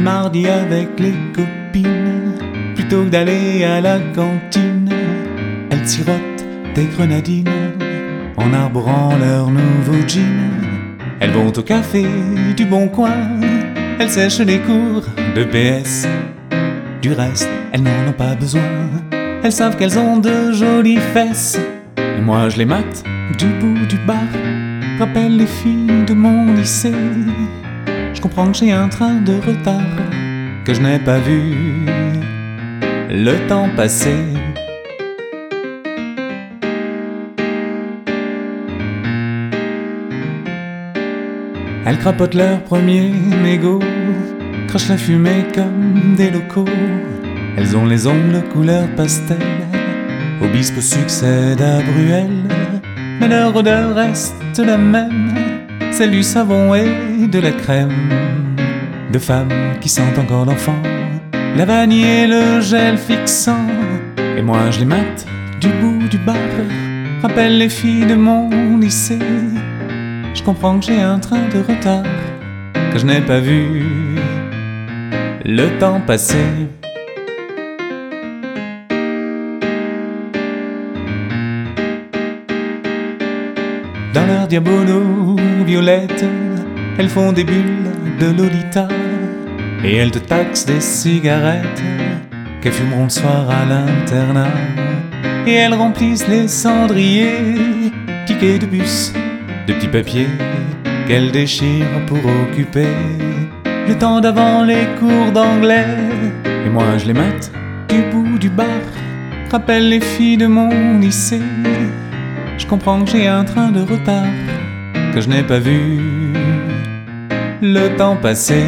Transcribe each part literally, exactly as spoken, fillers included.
mardi avec les copines, plutôt que d'aller à la cantine, elles sirotent des grenadines en arborant leur nouveau jean. Elles vont au café du Bon Coin, elles sèchent les cours de P S. Du reste, elles n'en ont pas besoin, elles savent qu'elles ont de jolies fesses. Et moi je les mate du bout du bar, rappelle les filles de mon lycée. Je comprends que j'ai un train de retard, que je n'ai pas vu le temps passer. Elles crapotent leur premier mégot, crachent la fumée comme des locaux. Elles ont les ongles couleur pastel, Obispo succède à Bruel. Mais leur odeur reste la même, celle du savon et de la crème. De femmes qui sentent encore l'enfant, la vanille et le gel fixant. Et moi je les mate du bout du bar, rappelle les filles de mon lycée. Je comprends que j'ai un train de retard, que je n'ai pas vu le temps passer. Dans leur diabolo violette, elles font des bulles de Lolita, et elles te taxent des cigarettes qu'elles fumeront le soir à l'internat. Et elles remplissent les cendriers, tickets de bus, de petits papiers qu'elles déchirent pour occuper le temps d'avant les cours d'anglais. Et moi je les mate du bout du bar, rappelle les filles de mon lycée. Je comprends que j'ai un train de retard, que je n'ai pas vu le temps passer.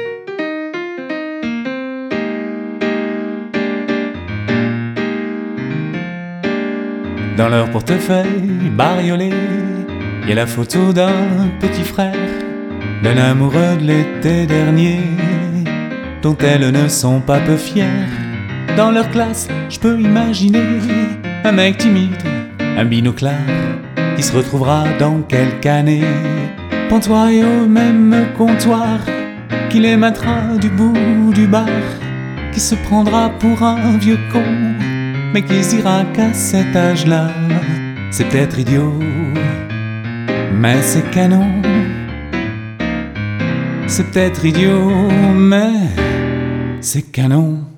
Dans leur portefeuille bariolé, il y a la photo d'un petit frère, d'un amoureux de l'été dernier, dont elles ne sont pas peu fières. Dans leur classe, je peux imaginer un mec timide, un binoclard, qui se retrouvera dans quelques années, pantois au même comptoir, qui les matera du bout du bar, qui se prendra pour un vieux con, mais qui se dira qu'à cet âge-là, c'est peut-être idiot, mais c'est canon. C'est peut-être idiot, mais c'est canon.